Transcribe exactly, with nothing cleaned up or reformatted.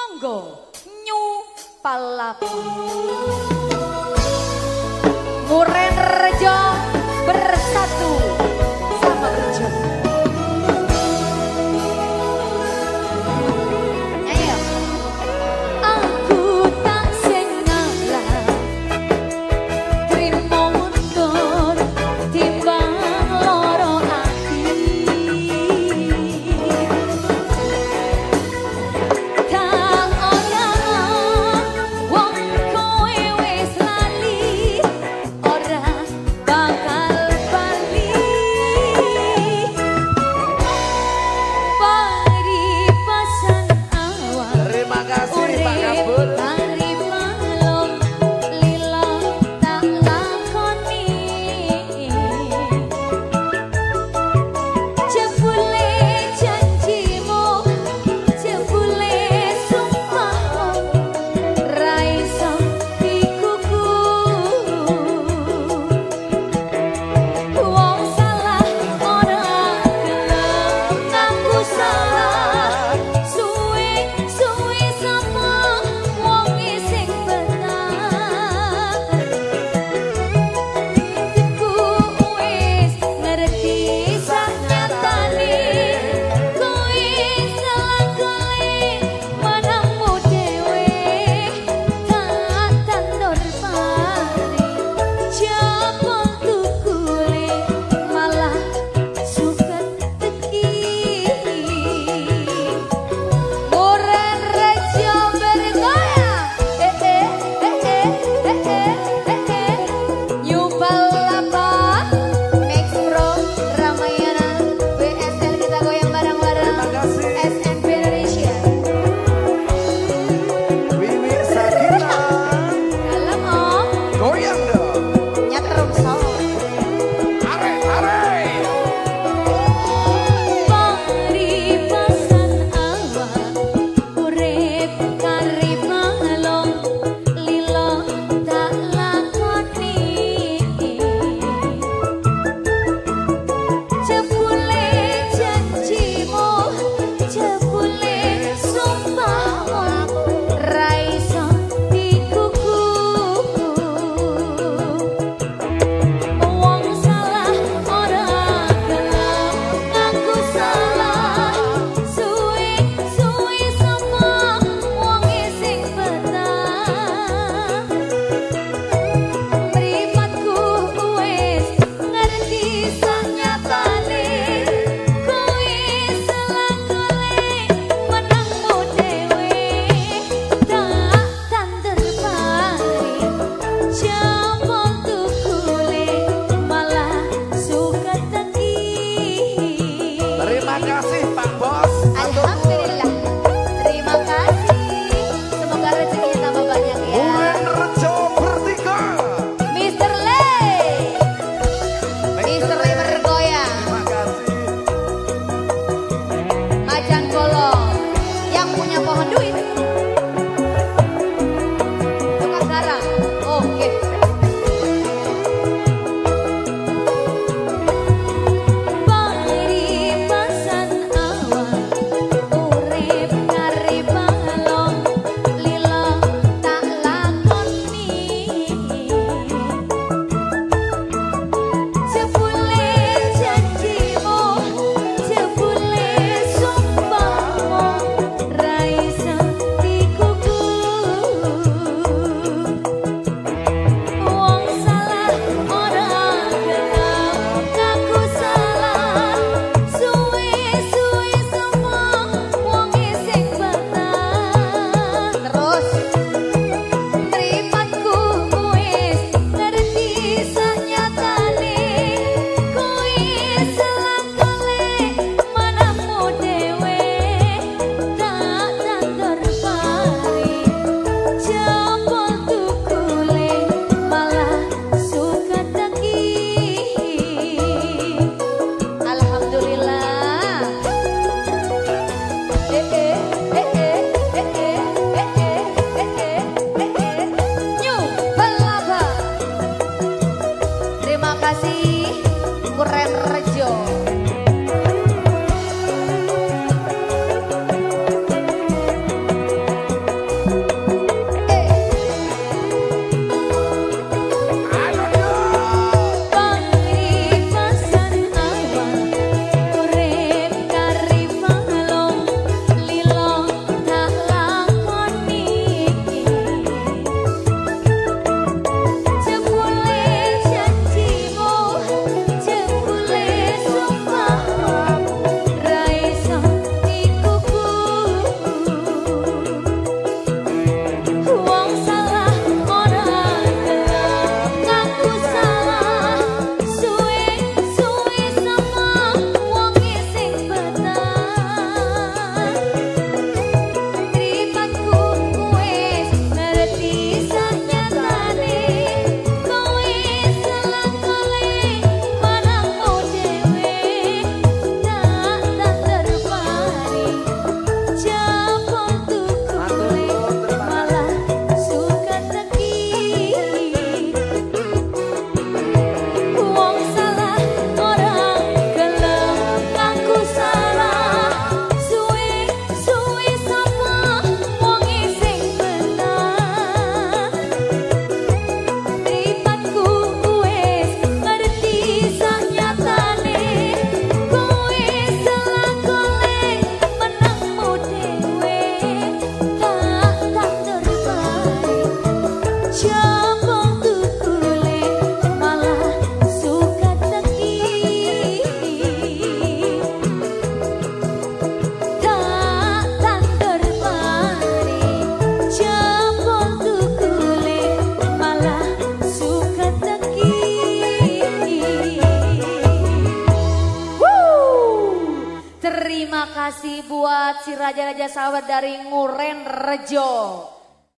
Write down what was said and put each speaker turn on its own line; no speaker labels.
Monggo Nyu Palapa Muren Rejo bersatu sama Rejo. Ayo. Aku tak sing ngalah trimo mundur timbang loro ati. Tak ora wong kowe wis lali ora bakal bali. Paripasan awak
Terima kasih Pak Kabul.
Hari malam lila tak lakoni jebule janjimu jebule sumpahmu ra iso dikuku wong salah ora gelem ngaku salah suwe suwe sapa wong sing betah ku wis ngerti sanyatane kowe salah kowe manangmu dhewe tak tandur pari jabol tukule malah suket teki Muren Rejo bergoyang eh eh eh eh eh eh eh eh Nyu Palapa Max Pro Ramayana B S L kita goyang bareng-bareng
Terima kasih.
S N P Indonesia
Wiwi Sakina.
dalam om
Goyang dong.
nyetrum solo
Are, are.
Paripasan awak urip kari malong lila tak lakoni jebule janjimu jebule sumpahmu ra iso dikuku wong salah ora gelem ngaku salah suwe suwe sapa wong sing betah mripatku wis ngerti sanyatane kowe salah golek menangmu dhewe tak tandur pari jambol tukule malah suket teki.
Terima kasih Pak Bos.
Alhamdulillah. Terima kasih. Semoga rezekinya tambah banyak ya.
Muren Rejo bertiga.
Mister Lay. Mister Lay bergoyang.
Terima kasih.
Macan Kolong. Yang punya pohon duit. Tukang garang. Oke. Paripasan awak urip kari balong lila tak lakoni jebule janjimu jebule sumpahmu ra iso kasih buat si Raja-Raja Sahabat dari Nguren Rejo.